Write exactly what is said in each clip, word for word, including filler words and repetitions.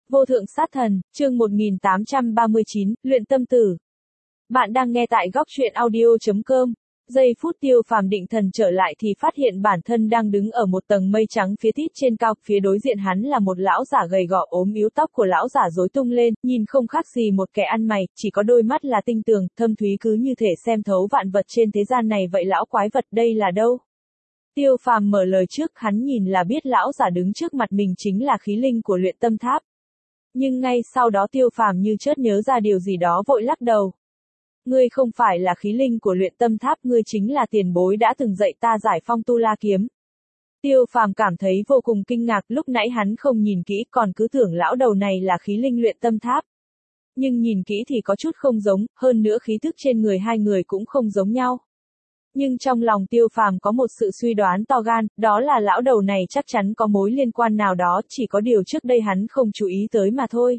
Vô thượng sát thần, chương một nghìn tám trăm ba mươi chín, luyện tâm tử. Bạn đang nghe tại góc truyện audio chấm com. Giây phút Tiêu Phàm định thần trở lại thì phát hiện bản thân đang đứng ở một tầng mây trắng phía tít trên cao, phía đối diện hắn là một lão giả gầy gò ốm yếu, tóc của lão giả rối tung lên, nhìn không khác gì một kẻ ăn mày, chỉ có đôi mắt là tinh tường, thâm thúy cứ như thể xem thấu vạn vật trên thế gian này vậy. Lão quái vật đây là đâu? Tiêu Phàm mở lời trước, hắn nhìn là biết lão giả đứng trước mặt mình chính là khí linh của luyện tâm tháp. Nhưng ngay sau đó Tiêu Phàm như chợt nhớ ra điều gì đó vội lắc đầu. Ngươi không phải là khí linh của luyện tâm tháp, ngươi chính là tiền bối đã từng dạy ta giải phong tu la kiếm. Tiêu Phàm cảm thấy vô cùng kinh ngạc, lúc nãy hắn không nhìn kỹ còn cứ tưởng lão đầu này là khí linh luyện tâm tháp. Nhưng nhìn kỹ thì có chút không giống, hơn nữa khí thức trên người hai người cũng không giống nhau. Nhưng trong lòng Tiêu Phàm có một sự suy đoán to gan, đó là lão đầu này chắc chắn có mối liên quan nào đó, chỉ có điều trước đây hắn không chú ý tới mà thôi.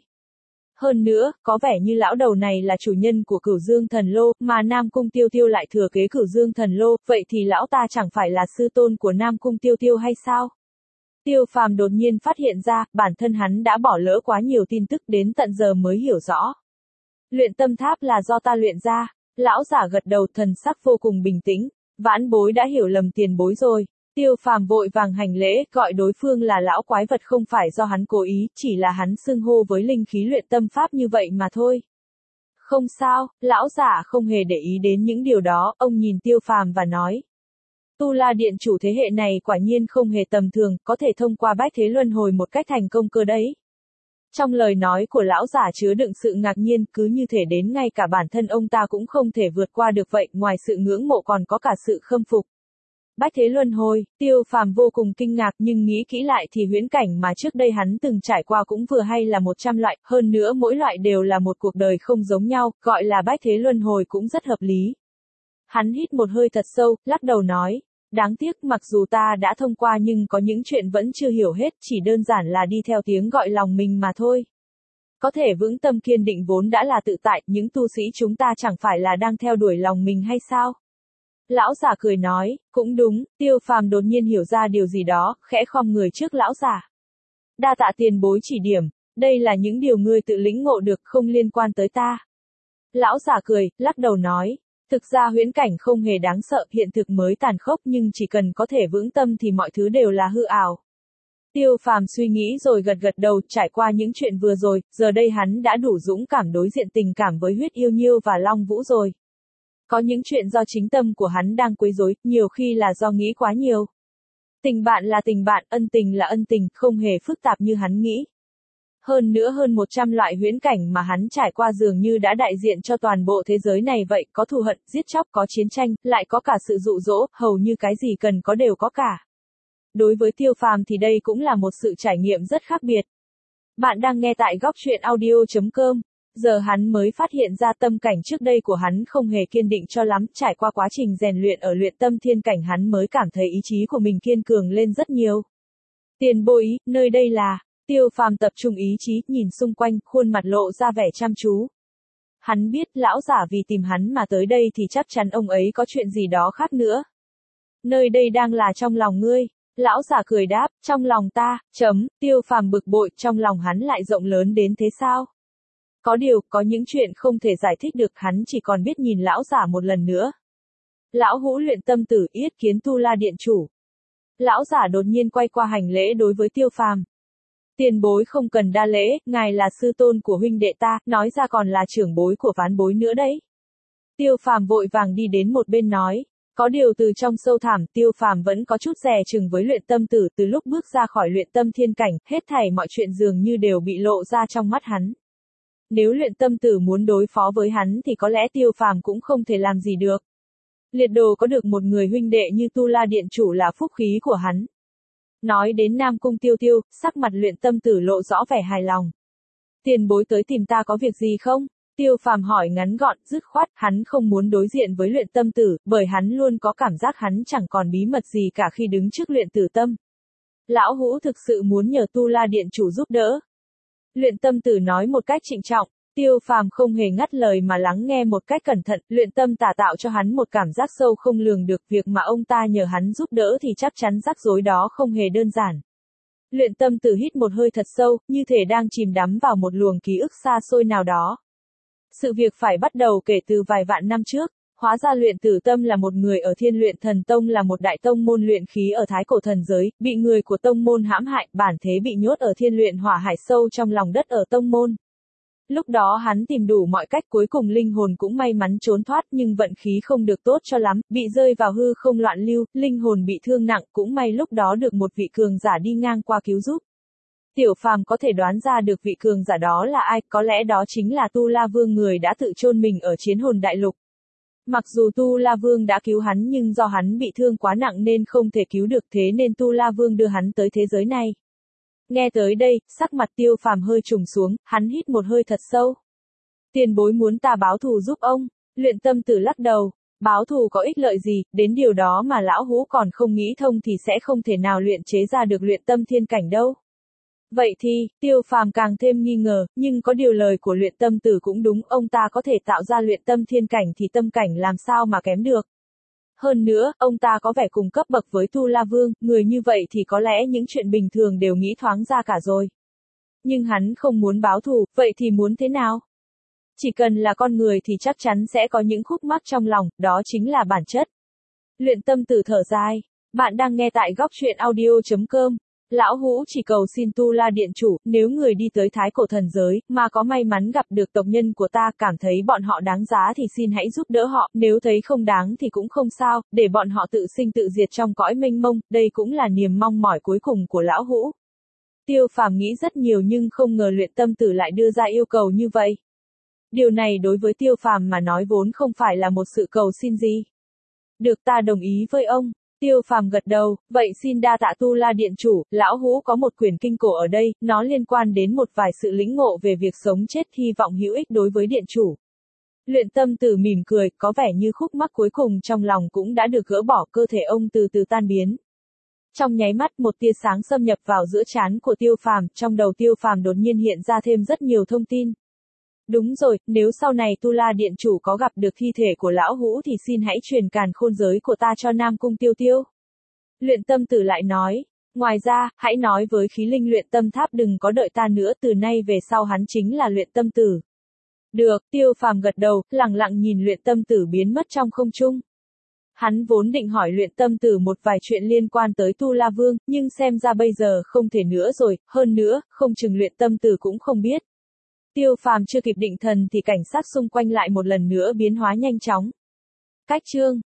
Hơn nữa, có vẻ như lão đầu này là chủ nhân của Cửu Dương Thần Lô, mà Nam Cung Tiêu Tiêu lại thừa kế Cửu Dương Thần Lô, vậy thì lão ta chẳng phải là sư tôn của Nam Cung Tiêu Tiêu hay sao? Tiêu Phàm đột nhiên phát hiện ra, bản thân hắn đã bỏ lỡ quá nhiều tin tức, đến tận giờ mới hiểu rõ. Luyện tâm tháp là do ta luyện ra. Lão giả gật đầu, thần sắc vô cùng bình tĩnh, vãn bối đã hiểu lầm tiền bối rồi. Tiêu Phàm vội vàng hành lễ, gọi đối phương là lão quái vật không phải do hắn cố ý, chỉ là hắn xưng hô với linh khí luyện tâm pháp như vậy mà thôi. Không sao, lão giả không hề để ý đến những điều đó, ông nhìn Tiêu Phàm và nói. Tu La Điện chủ thế hệ này quả nhiên không hề tầm thường, có thể thông qua bách thế luân hồi một cách thành công cơ đấy. Trong lời nói của lão giả chứa đựng sự ngạc nhiên, cứ như thể đến ngay cả bản thân ông ta cũng không thể vượt qua được vậy, ngoài sự ngưỡng mộ còn có cả sự khâm phục. Bách thế luân hồi, Tiêu Phàm vô cùng kinh ngạc, nhưng nghĩ kỹ lại thì huyễn cảnh mà trước đây hắn từng trải qua cũng vừa hay là một trăm loại, hơn nữa mỗi loại đều là một cuộc đời không giống nhau, gọi là bách thế luân hồi cũng rất hợp lý. Hắn hít một hơi thật sâu, lắc đầu nói. Đáng tiếc, mặc dù ta đã thông qua nhưng có những chuyện vẫn chưa hiểu hết, chỉ đơn giản là đi theo tiếng gọi lòng mình mà thôi. Có thể vững tâm kiên định vốn đã là tự tại, những tu sĩ chúng ta chẳng phải là đang theo đuổi lòng mình hay sao? Lão giả cười nói, cũng đúng. Tiêu Phàm đột nhiên hiểu ra điều gì đó, khẽ khom người trước lão giả. Đa tạ tiền bối chỉ điểm, đây là những điều ngươi tự lĩnh ngộ được, không liên quan tới ta. Lão giả cười, lắc đầu nói. Thực ra huyễn cảnh không hề đáng sợ, hiện thực mới tàn khốc, nhưng chỉ cần có thể vững tâm thì mọi thứ đều là hư ảo. Tiêu Phàm suy nghĩ rồi gật gật đầu, trải qua những chuyện vừa rồi, giờ đây hắn đã đủ dũng cảm đối diện tình cảm với huyết yêu nhiêu và Long Vũ rồi. Có những chuyện do chính tâm của hắn đang quấy rối, nhiều khi là do nghĩ quá nhiều. Tình bạn là tình bạn, ân tình là ân tình, không hề phức tạp như hắn nghĩ. Hơn nữa hơn một trăm loại huyễn cảnh mà hắn trải qua dường như đã đại diện cho toàn bộ thế giới này vậy, có thù hận, giết chóc, có chiến tranh, lại có cả sự dụ dỗ, hầu như cái gì cần có đều có cả. Đối với Tiêu Phàm thì đây cũng là một sự trải nghiệm rất khác biệt. Bạn đang nghe tại góc truyện audio chấm com. Giờ hắn mới phát hiện ra tâm cảnh trước đây của hắn không hề kiên định cho lắm, trải qua quá trình rèn luyện ở luyện tâm thiên cảnh hắn mới cảm thấy ý chí của mình kiên cường lên rất nhiều. Tiền bối, nơi đây là... Tiêu Phàm tập trung ý chí, nhìn xung quanh, khuôn mặt lộ ra vẻ chăm chú. Hắn biết lão giả vì tìm hắn mà tới đây thì chắc chắn ông ấy có chuyện gì đó khác nữa. Nơi đây đang là trong lòng ngươi. Lão giả cười đáp, trong lòng ta, chấm, Tiêu Phàm bực bội, trong lòng hắn lại rộng lớn đến thế sao? Có điều, có những chuyện không thể giải thích được, hắn chỉ còn biết nhìn lão giả một lần nữa. Lão hữu luyện tâm tử, yết kiến Tu La Điện chủ. Lão giả đột nhiên quay qua hành lễ đối với Tiêu Phàm. Tiền bối không cần đa lễ, ngài là sư tôn của huynh đệ ta, nói ra còn là trưởng bối của ván bối nữa đấy. Tiêu Phàm vội vàng đi đến một bên nói, có điều từ trong sâu thẳm, Tiêu Phàm vẫn có chút dè chừng với luyện tâm tử, từ lúc bước ra khỏi luyện tâm thiên cảnh, hết thảy mọi chuyện dường như đều bị lộ ra trong mắt hắn. Nếu luyện tâm tử muốn đối phó với hắn thì có lẽ Tiêu Phàm cũng không thể làm gì được. Liệt đồ có được một người huynh đệ như Tu La Điện chủ là phúc khí của hắn. Nói đến Nam Cung Tiêu Tiêu, sắc mặt luyện tâm tử lộ rõ vẻ hài lòng. Tiền bối tới tìm ta có việc gì không? Tiêu Phàm hỏi ngắn gọn, dứt khoát, hắn không muốn đối diện với luyện tâm tử, bởi hắn luôn có cảm giác hắn chẳng còn bí mật gì cả khi đứng trước luyện tử tâm. Lão hữu thực sự muốn nhờ Tu La Điện chủ giúp đỡ. Luyện tâm tử nói một cách trịnh trọng. Tiêu Phàm không hề ngắt lời mà lắng nghe một cách cẩn thận, luyện tâm tà tạo cho hắn một cảm giác sâu không lường được, việc mà ông ta nhờ hắn giúp đỡ thì chắc chắn rắc rối đó không hề đơn giản. Luyện tâm tử hít một hơi thật sâu, như thể đang chìm đắm vào một luồng ký ức xa xôi nào đó. Sự việc phải bắt đầu kể từ vài vạn năm trước. Hóa ra luyện tử tâm là một người ở Thiên Luyện Thần Tông, là một đại tông môn luyện khí ở Thái Cổ thần giới, bị người của tông môn hãm hại, bản thế bị nhốt ở Thiên Luyện Hỏa Hải sâu trong lòng đất ở tông môn. Lúc đó hắn tìm đủ mọi cách, cuối cùng linh hồn cũng may mắn trốn thoát, nhưng vận khí không được tốt cho lắm, bị rơi vào hư không loạn lưu, linh hồn bị thương nặng, cũng may lúc đó được một vị cường giả đi ngang qua cứu giúp. Tiểu Phàm có thể đoán ra được vị cường giả đó là ai, có lẽ đó chính là Tu La Vương, người đã tự chôn mình ở Chiến Hồn Đại Lục. Mặc dù Tu La Vương đã cứu hắn, nhưng do hắn bị thương quá nặng nên không thể cứu được, thế nên Tu La Vương đưa hắn tới thế giới này. Nghe tới đây, sắc mặt Tiêu Phàm hơi trùng xuống, hắn hít một hơi thật sâu. Tiền bối muốn ta báo thù giúp ông. Luyện tâm tử lắc đầu. Báo thù có ích lợi gì, đến điều đó mà lão hũ còn không nghĩ thông thì sẽ không thể nào luyện chế ra được luyện tâm thiên cảnh đâu. Vậy thì, Tiêu Phàm càng thêm nghi ngờ, nhưng có điều lời của luyện tâm tử cũng đúng, ông ta có thể tạo ra luyện tâm thiên cảnh thì tâm cảnh làm sao mà kém được. Hơn nữa, ông ta có vẻ cùng cấp bậc với Tu La Vương, người như vậy thì có lẽ những chuyện bình thường đều nghĩ thoáng ra cả rồi. Nhưng hắn không muốn báo thù, vậy thì muốn thế nào? Chỉ cần là con người thì chắc chắn sẽ có những khúc mắc trong lòng, đó chính là bản chất. Luyện tâm tử thở dài. Bạn đang nghe tại góc truyện audio chấm com. Lão hũ chỉ cầu xin Tu La Điện Chủ, nếu người đi tới Thái Cổ thần giới, mà có may mắn gặp được tộc nhân của ta, cảm thấy bọn họ đáng giá thì xin hãy giúp đỡ họ, nếu thấy không đáng thì cũng không sao, để bọn họ tự sinh tự diệt trong cõi mênh mông, đây cũng là niềm mong mỏi cuối cùng của lão hũ. Tiêu Phàm nghĩ rất nhiều nhưng không ngờ luyện tâm tử lại đưa ra yêu cầu như vậy. Điều này đối với Tiêu Phàm mà nói vốn không phải là một sự cầu xin gì. Được, ta đồng ý với ông. Tiêu Phàm gật đầu, vậy xin đa tạ Tu La Điện Chủ, lão hũ có một quyển kinh cổ ở đây, nó liên quan đến một vài sự lĩnh ngộ về việc sống chết, hy vọng hữu ích đối với Điện Chủ. Luyện tâm tử mỉm cười, có vẻ như khúc mắc cuối cùng trong lòng cũng đã được gỡ bỏ, cơ thể ông từ từ tan biến. Trong nháy mắt một tia sáng xâm nhập vào giữa trán của Tiêu Phàm, trong đầu Tiêu Phàm đột nhiên hiện ra thêm rất nhiều thông tin. Đúng rồi, nếu sau này Tu La Điện Chủ có gặp được thi thể của lão hũ thì xin hãy truyền càn khôn giới của ta cho Nam Cung Tiêu Tiêu. Luyện tâm tử lại nói, ngoài ra, hãy nói với khí linh luyện tâm tháp đừng có đợi ta nữa, từ nay về sau hắn chính là luyện tâm tử. Được, Tiêu Phàm gật đầu, lặng lặng nhìn luyện tâm tử biến mất trong không trung. Hắn vốn định hỏi luyện tâm tử một vài chuyện liên quan tới Tu La Vương, nhưng xem ra bây giờ không thể nữa rồi, hơn nữa, không chừng luyện tâm tử cũng không biết. Tiêu Phàm chưa kịp định thần thì cảnh sát xung quanh lại một lần nữa biến hóa nhanh chóng. Cách chương